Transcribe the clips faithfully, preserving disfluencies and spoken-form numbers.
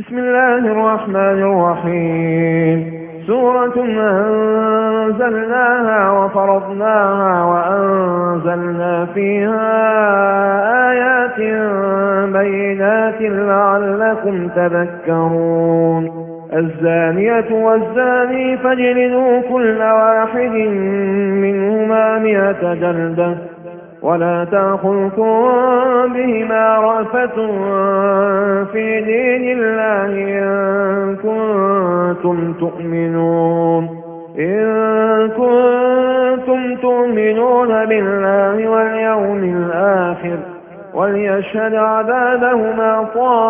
بسم الله الرحمن الرحيم. سورة أنزلناها وفرضناها وأنزلنا فيها آيات بينات لعلكم تذكرون. الزانية والزاني فاجلدوا كل واحد منهما مئة جلدة ولا تأخذكم بهما رأفة في دين الله إن كنتم تؤمنون إن كنتم تؤمنون بالله واليوم الآخر وليشهد عذابهما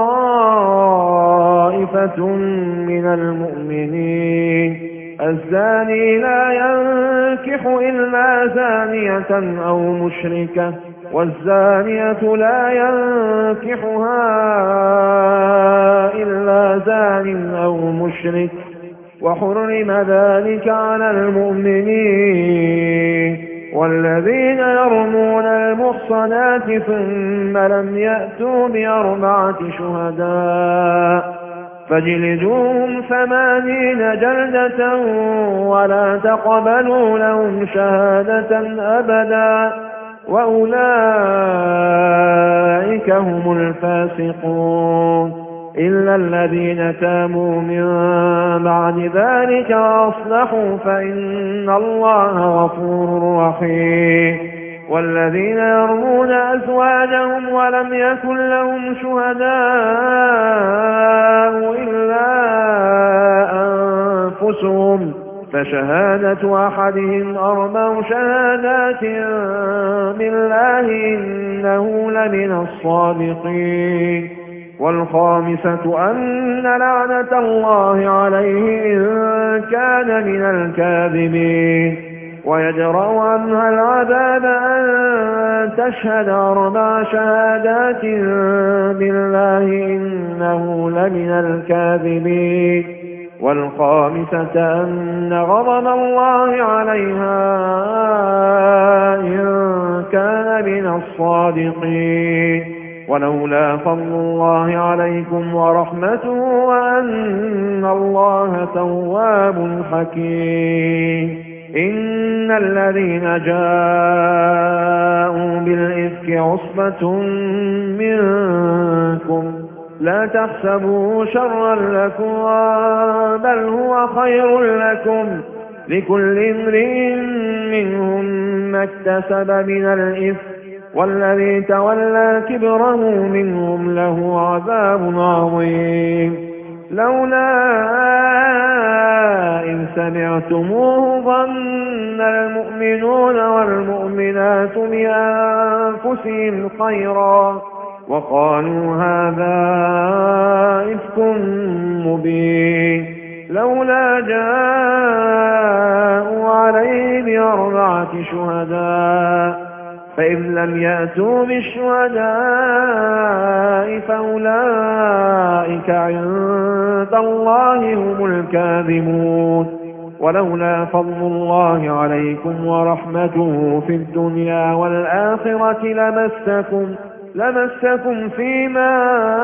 طائفة من المؤمنين. الزاني لا ينكح إلا زانية أو مشركة والزانية لا ينكحها إلا زان أو مشرك وحرم ذلك على المؤمنين. والذين يرمون المحصنات ثم لم يأتوا بأربعة شهداء فاجلدوهم ثمانين جلدة ولا تقبلوا لهم شهادة أبدا وأولئك هم الفاسقون إلا الذين تابوا من بعد ذلك وأصلحوا فإن الله غفور رحيم. والذين يرمون أزواجهم ولم يكن لهم شهداء إلا أنفسهم فشهادة أحدهم أربع شهادات بالله إنه لمن الصادقين. والخامسة أن لعنة الله عليه إن كان من الكاذبين. ويجرأ عنها العذاب أن تشهد أربع شهادات بالله إنه لمن الكاذبين. والخامسة أن غضب الله عليها إن كان من الصادقين. ولولا فضل الله عليكم ورحمته وأن الله تواب حكيم. إن الذين جاءوا بالإفك عصبة منكم لا تحسبوا شرا لكم بل هو خير لكم لكل امرئ منهم ما اكتسب من الإثم والذي تولى كبره منهم له عذاب عظيم. لولا إن سمعتموه ظن المؤمنون والمؤمنات بأنفسهم خيرا وقالوا هذا إفك مبين. لولا جاءوا عليه بأربعة شهداء فإذ لم يأتوا بالشهداء فأولئك عند الله هم الكاذبون. ولولا فضل الله عليكم ورحمته في الدنيا والآخرة لمسكم لمسكم فيما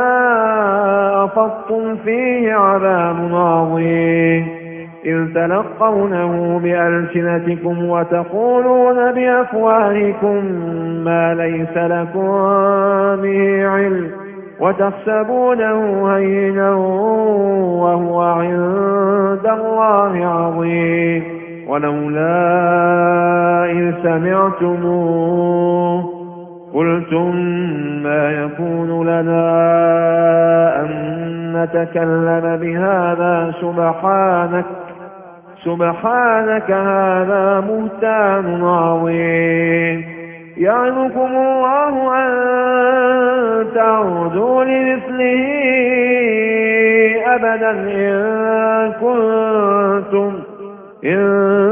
أفضتم فيه عذاب عظيم إذ تلقونه بألسنتكم وتقولون بأفواهكم ما ليس لكم به علم وتحسبونه هينا وهو عند الله عظيم. ولولا إذ سمعتموه قلتم ما يكون لنا أن نتكلم بهذا سبحانك سبحانك هذا بهتان عظيم. يعظكم الله أن تعودوا لمثله أبدا إن كنتم إن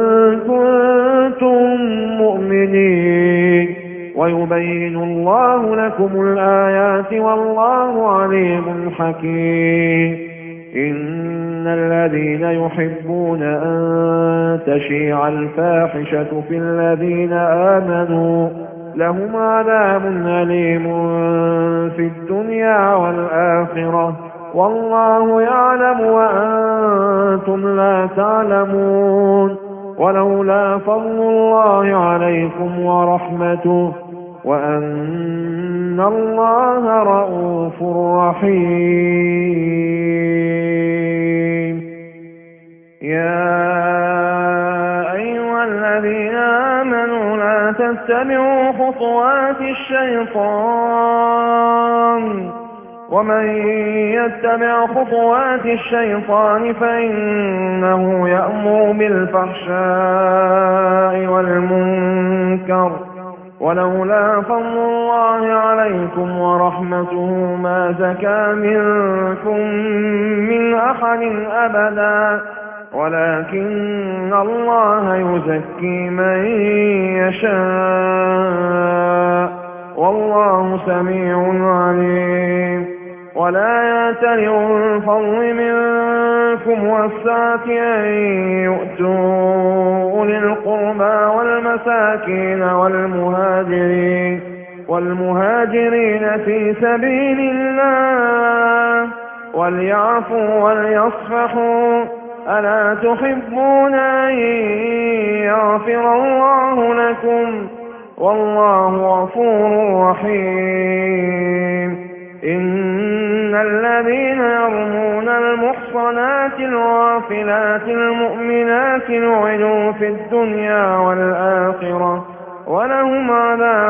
كنتم مؤمنين. ويبين الله لكم الآيات والله عليم حكيم. إن الذين يحبون أن تشيع الفاحشة في الذين آمنوا لهم عذاب أليم في الدنيا والآخرة والله يعلم وأنتم لا تعلمون. ولولا فضل الله عليكم ورحمته وأن الله رءوف رحيم. يا أيها الذين آمنوا لا تتبعوا خطوات الشيطان ومن يتبع خطوات الشيطان فإنه يأمر بالفحشاء والمنكر. ولولا فضل الله عليكم ورحمته ما زكى منكم من أحد أبدا ولكن الله يزكي من يشاء والله سميع عليم. ولا يأتل أولو الفضل منكم والسعة أن يؤتوا أولي القربى والمساكين والمهاجرين والمهاجرين في سبيل الله وليعفوا وليصفحوا ألا تحبون أن يغفر الله لكم والله غفور رحيم. إن الذين يرمون المحصنات الغافلات المؤمنات لعنوا في الدنيا والآخرة ولهم عذاب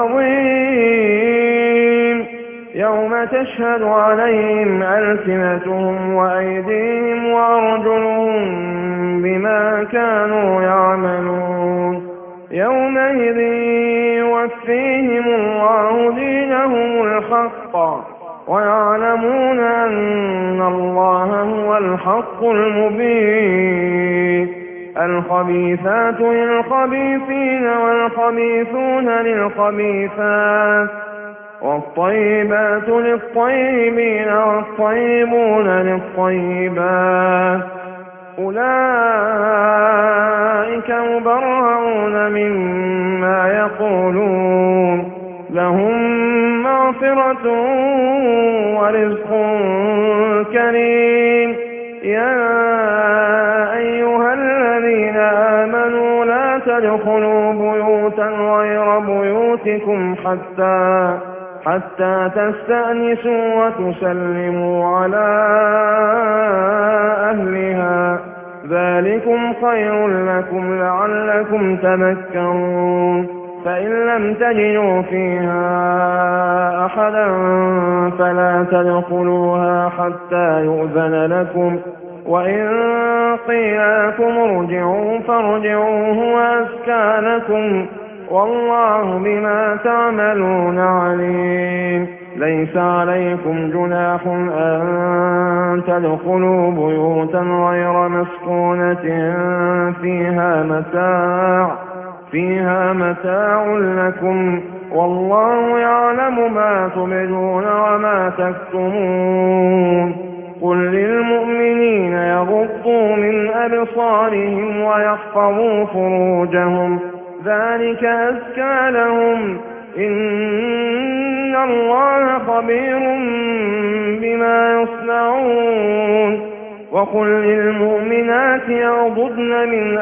عظيم يوم تشهد عليهم ألسنتهم وأيديهم وأرجلهم بما كانوا يعملون. يومئذ يوفيهم الله دينهم الحق ويعلمون أن الله هو الحق المبين. الخبيثات للخبيثين والخبيثون للخبيثات والطيبات للطيبين والطيبون للطيبات أولئك مبرؤون مما يقولون لهم مغفرة ورزق كريم. يا أيها الذين آمنوا لا تدخلوا بيوتا غير بيوتكم حتى حتى تستأنسوا وتسلموا على أهلها ذلكم خير لكم لعلكم تذكرون. فإن لم تجدوا فيها أحدا فلا تدخلوها حتى يؤذن لكم وإن قيل لكم ارجعوا فارجعوا هو أزكى لكم والله بما تعملون عليم. ليس عليكم جناح أن تدخلوا بيوتا غير مسكونة فيها متاع فيها متاع لكم والله يعلم ما تبدون وما تكتمون. قل للمؤمنين يغضوا من أبصارهم ويحفظوا فروجهم ذلك أزكى لهم إن الله خبير بما يصنعون. وقل للمؤمنات يغضضن من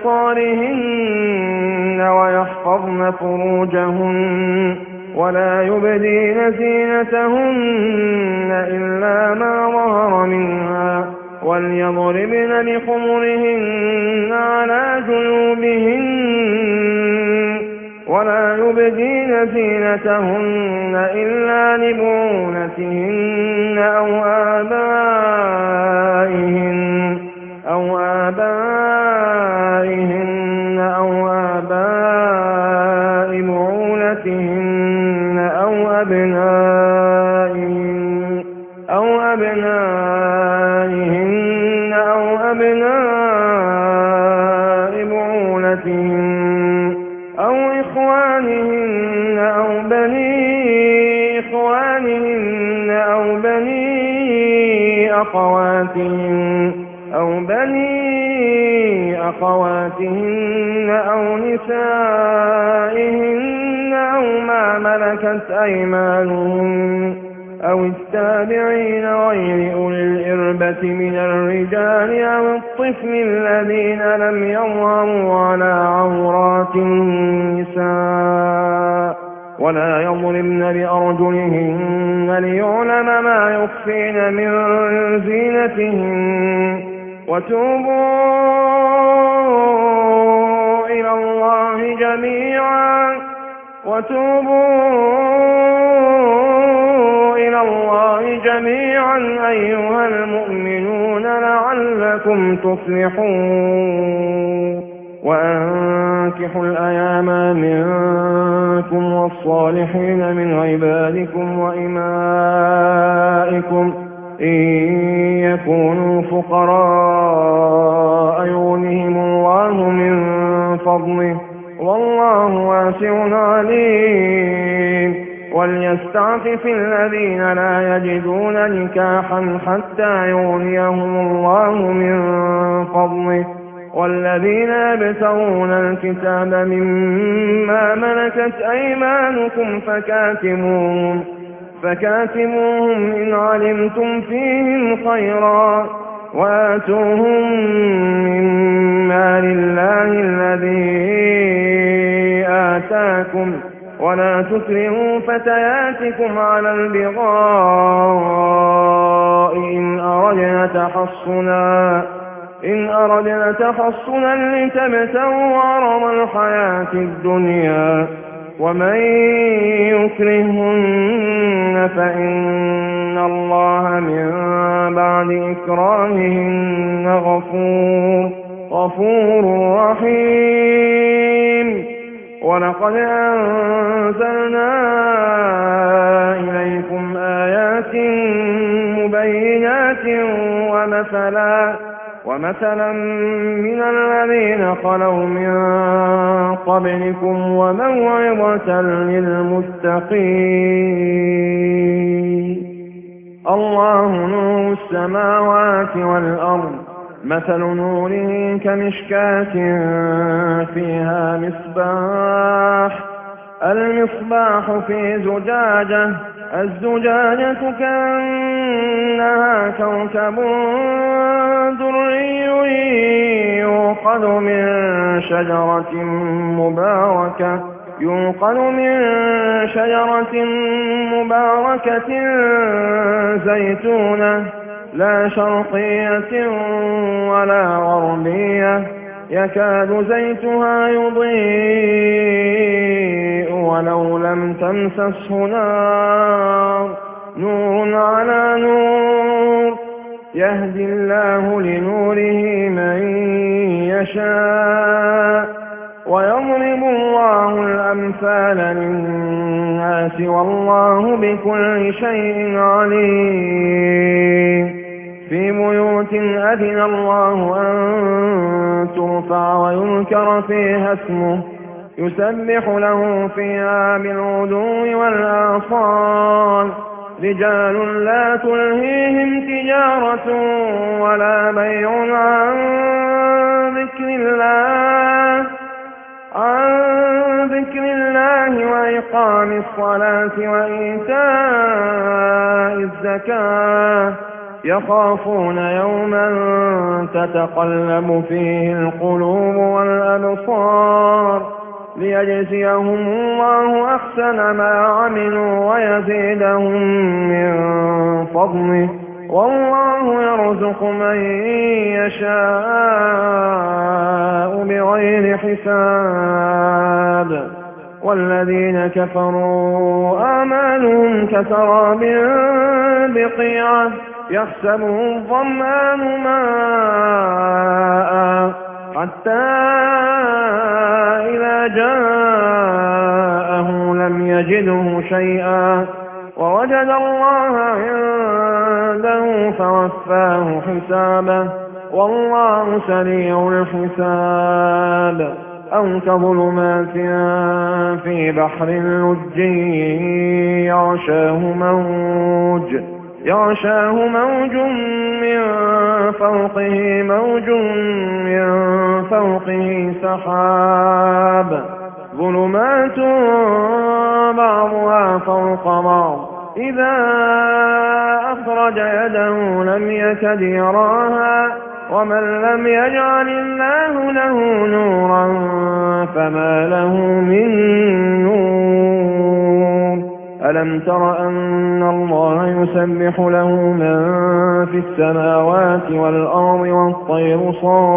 أبصارهن ويحفظن فروجهن ولا يبدين زينتهن إلا ما ظهر منها وليضربن بخمرهن على جنوبهن ولا يبدين زينتهن إلا لبعولتهن أو آبائهن أو آبائهن أو آباء بعولتهن أو أبنائهن أو أبنائهن أو أبناء بعولتهن أو إخوانهن أو بني إخوانهن أو بني أخواتهن أو بني أخواتهن أو نسائهن أو ما ملكت أيمانهن أو التابعين غير أولي الإربة من الرجال أو الطفل الذين لم يظهروا على عورات النساء ولا يضربن بأرجلهن ليعلم ما يخفين من زينتهن وتوبوا إلى الله جميعا وتوبوا إلى الله جميعا أيها المؤمنون لعلكم تفلحون وأنكحوا الأيام منكم والصالحين من عبادكم وإمائكم إن يكونوا فقراء يغنهم الله من فضله والله واسع عليم وليستعفف الذين لا يجدون نكاحا حتى يغنيهم الله من فضله والذين يبتغون الكتاب مما ملكت أيمانكم فكاتموهم فكاتموهم إن علمتم فيهم خيرا وآتوهم من مال الله الذي آتاكم ولا تكرهوا فتياتكم على البغاء إن أردنا تحصنا إن أردنا تحصنا لتبتغوا عرض الحياة الدنيا ومن يكرهن فإن الله من بعد إكراههن غفور غفور رحيم ولقد أنزلنا إليكم آيات مبينات ومثلا ومثلا من الذين خلوا من قبلكم وموعظة للمتقين الله نور السماوات والأرض مثل نوره كمشكاة فيها مصباح المصباح في زجاجة الزجاجة كأنها كوكب دري يوقد من شجرة مباركة يوقد من شجرة مباركة زيتونة لا شرقية ولا غربية يكاد زيتها يضيء ولو لم تمسسه نار نور على نور يهدي الله لنوره من يشاء ويضرب الله الأمثال للناس والله بكل شيء عليم في بيوت أذن الله أن ترفع ويذكر فيها اسمه يسبح له فيها بالغدو والآصال رجال لا تلهيهم تجارة ولا بيع عن ذكر الله عن ذكر الله وإقام الصلاة وإيتاء الزكاة يخافون يوما تتقلب فيه القلوب والأبصار ليجزيهم الله أحسن ما عملوا ويزيدهم من فضله والله يرزق من يشاء بغير حساب والذين كفروا آمالهم كسراب بقيعة يحسبه الظمآن ماء حتى إذا جاءه لم يجده شيئا ووجد الله عنده فوفاه حسابه والله سريع الحساب أو كظلمات في بحر لجي يغشاه موج يغشاه موج من فوقه موج من فوقه سحاب ظلمات بعضها فوق بعض إذا أخرج يده لم يكد يراها ومن لم يجعل الله له نورا فما له من نور. ألم تر أن الله يسبح له من في السماوات والأرض والطير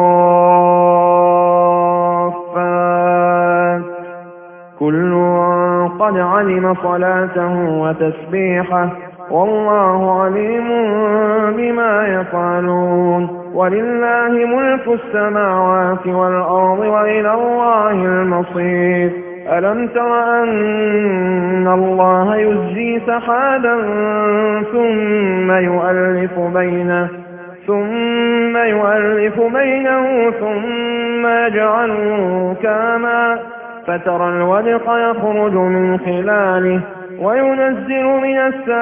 صافات كل قد علم صلاته وتسبيحه والله عليم بما يفعلون. ولله ملك السماوات والأرض وإلى الله المصير. ألم تر أن الله يزجي سحابا ثم يؤلف بينه ثم يؤلف بينه ثم يجعله كاما فترى الودق يخرج من خلاله وينزل من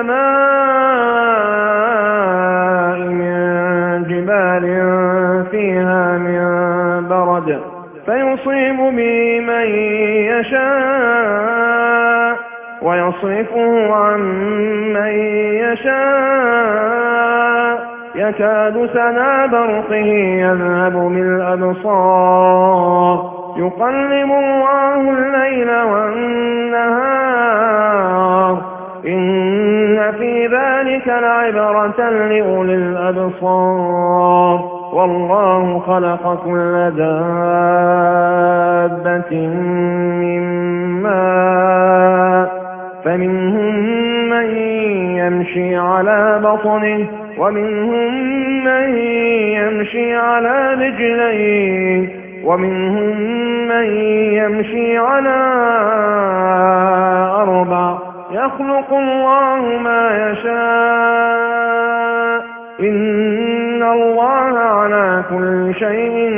السماء من جبال فيها من برد فيصيب به من يشاء ويصرفه عن من يشاء يكاد سنا برقه يذهب بالأبصار يقلب الله الليل والنهار إن في ذلك لعبرة لأولي الأبصار. والله خلق كل دابة من ماء فمنهم من يمشي على بطنه ومنهم من يمشي على رجلين ومنهم من يمشي على أربع يخلق الله ما يشاء إن الله على كل شيء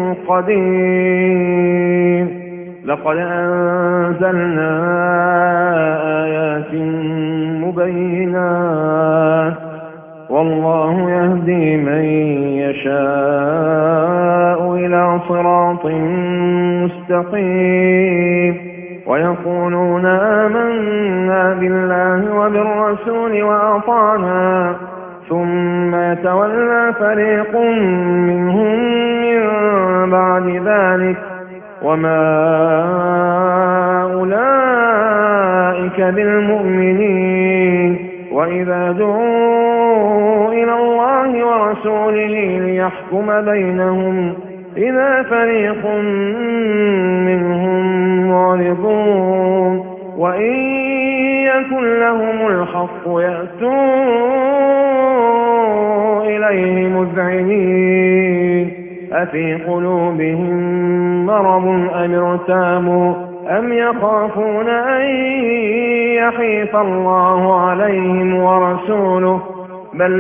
قدير. لقد أنزلنا آيات مبينات والله يهدي من يشاء إلى صراط مستقيم. ويقولون آمنا بالله وبالرسول وأطعنا ثم يتولى فريق منهم من بعد ذلك وما أولئك بالمؤمنين. وإذا دعوا إلى الله ورسوله ليحكم بينهم إذا فريق منهم معرضون وإن يكن لهم الحق يأتوا إليه مذعنين. أفي قلوبهم مرض أم ارتابوا أم يخافون أن يحيف الله عليهم ورسوله بل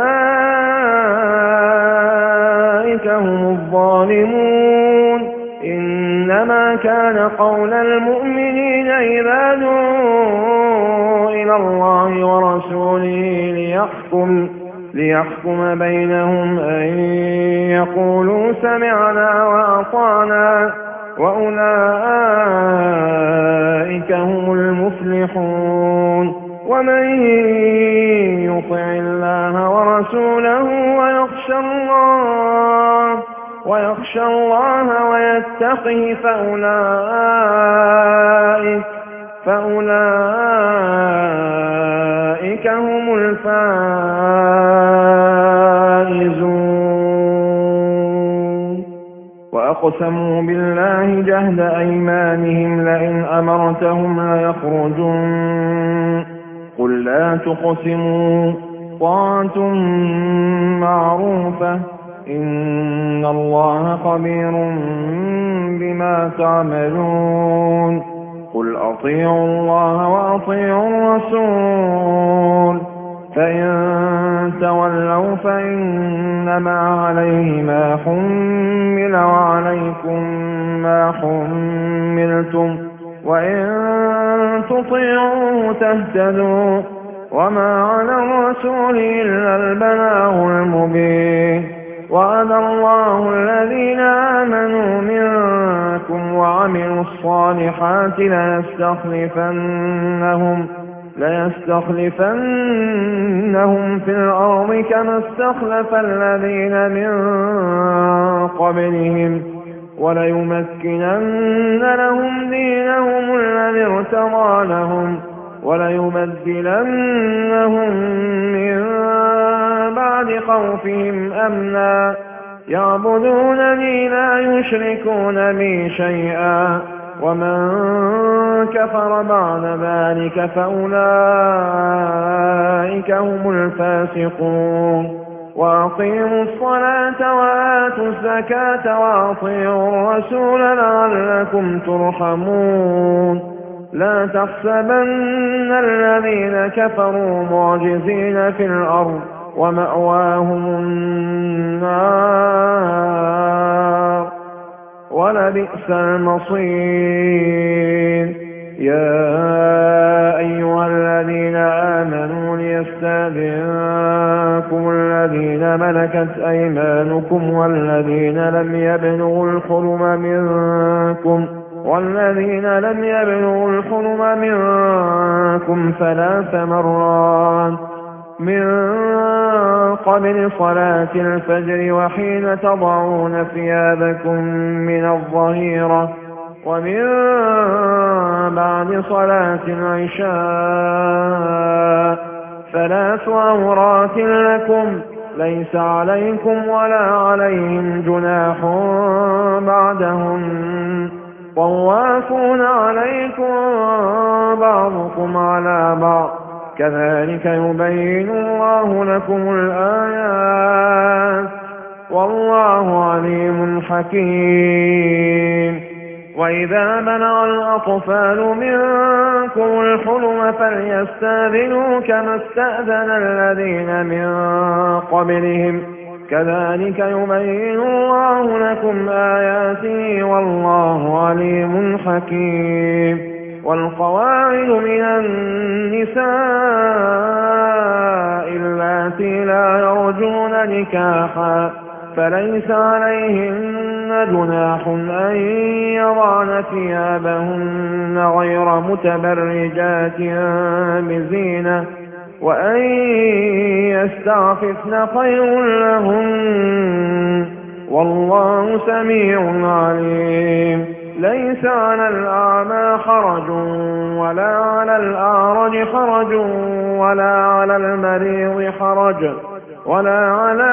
أولئك هم الظالمون. إنما كان قول المؤمنين إذا دعوا إلى الله ورسوله ليحكم ليحكم بينهم أن يقولوا سمعنا وأطعنا وأولئك هم المفلحون. ومن يطع الله ورسوله ويخشى الله ويخشى الله ويتقه فأولئك فأولئك هم الفائزون. وأقسموا بالله جهد أيمانهم لئن أمرتهم ليخرجون قل لا تقسموا طاعة معروفة إن الله خبير بما تعملون. قل أطيعوا الله وأطيعوا الرسول فإن تولوا فإنما عليه ما حمل وعليكم ما حملتم وإن تطيعوه تهتدوا وما على الرسول إلا البلاغ المبين. وعد الله الذين آمنوا منكم وعملوا الصالحات ليستخلفنهم ليستخلفنهم في الأرض كما استخلف الذين من قبلهم وليمكنن لهم دينهم الذي ارتضى لهم وليبدلنهم من بعد خوفهم أمنا يعبدونني لا يشركون بي شيئا ومن كفر بعد ذلك فأولئك هم الفاسقون وأقيموا الصلاة وآتوا الزكاة وأطيعوا الرسول لعلكم ترحمون لا تحسبن الذين كفروا معجزين في الأرض ومأواهم النار ولبئس المصير يا أيها الذين آمنوا ليستأذنكم الذين ملكت أيمانكم والذين لم يبلغوا الحلم منكم والذين لم يبلغوا الحلم منكم ثلاث مرات من قبل صلاة الفجر وحين تضعون ثيابكم من الظهيرة ومن بعد صلاة العشاء ثلاث عورات لكم ليس عليكم ولا عليهم جناح بعدهم طوافون عليكم بعضكم على بعض كذلك يبين الله لكم الآيات والله عليم حكيم وإذا بلغ الأطفال منكم الحلم فليستأذنوا كما استأذن الذين من قبلهم كذلك يبين الله لكم آياته والله عليم حكيم والقواعد من النساء اللاتي لا يرجون نكاحا فليس عليهن جناح أن يضعن ثيابهن غير متبرجات بزينة وأن يستعففن خير لهن والله سميع عليم ليس على الأعمى حرج ولا على الأعرج حرج ولا على المريض حرج ولا على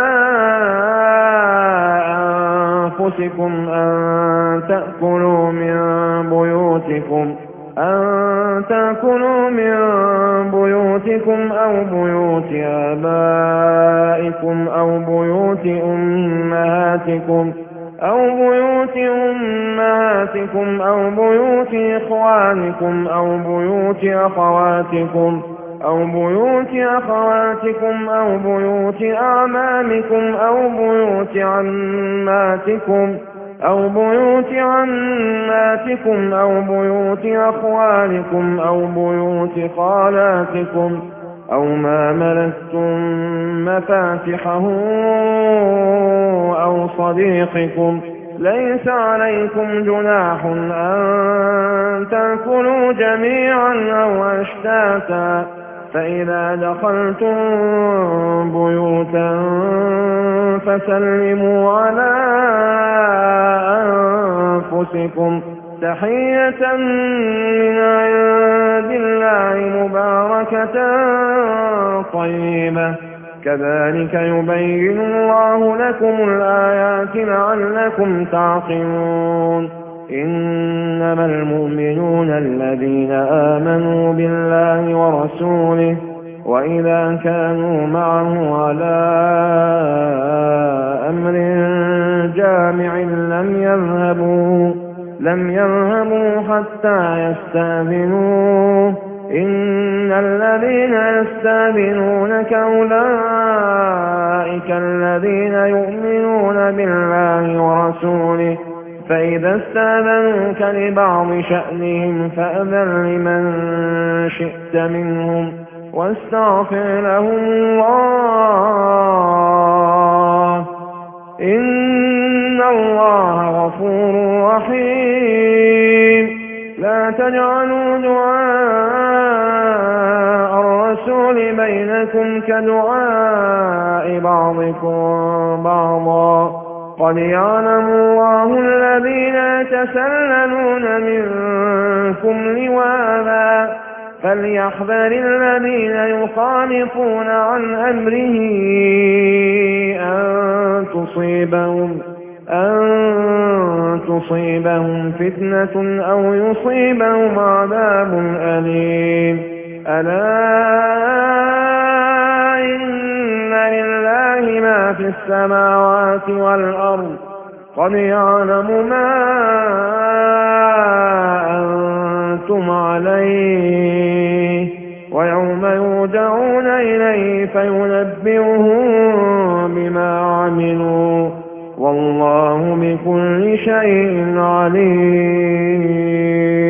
أنفسكم أن تأكلوا من بيوتكم أن تأكلوا من بيوتكم أو بيوت آبائكم أو بيوت أمهاتكم أو بيوت أمهاتكم أو بيوت إخوانكم أو بيوت أخواتكم أو بيوت أخواتكم أو بيوت أعمامكم أو بيوت عماتكم أو بيوت عماتكم أو بيوت أخوالكم أو بيوت خالاتكم أو ما ملكتم مفاتحه أو صديقكم ليس عليكم جناح أن تأكلوا جميعا أو أشتاتا فإذا دخلتم بيوتا فسلموا على أنفسكم تحية من عند الله مباركة طيبة كذلك يبين الله لكم الآيات لعلكم تعقلون إنما المؤمنون الذين آمنوا بالله ورسوله وإذا كانوا معه على أمر جامع لم يذهبوا لم يذهبوا حتى يستأذنوه إن الذين يستأذنونك أولئك الذين يؤمنون بالله ورسوله فإذا استأذنوك لبعض شأنهم فأذن لمن شئت منهم واستغفر لهم الله إن الله غفور رحيم لا تجعلوا دعاء بينكم كدعاء بعضكم بعضا قد يعلم الله الذين يتسللون منكم لواذا فليحذر الذين يخالفون عن أمره أن تصيبهم أن تصيبهم فتنة أو يصيبهم عذاب أليم ألا إن لله ما في السماوات والأرض قد يعلم ما أنتم عليه ويوم يرجعون إليه فينبئهم بما عملوا والله بكل شيء عليم.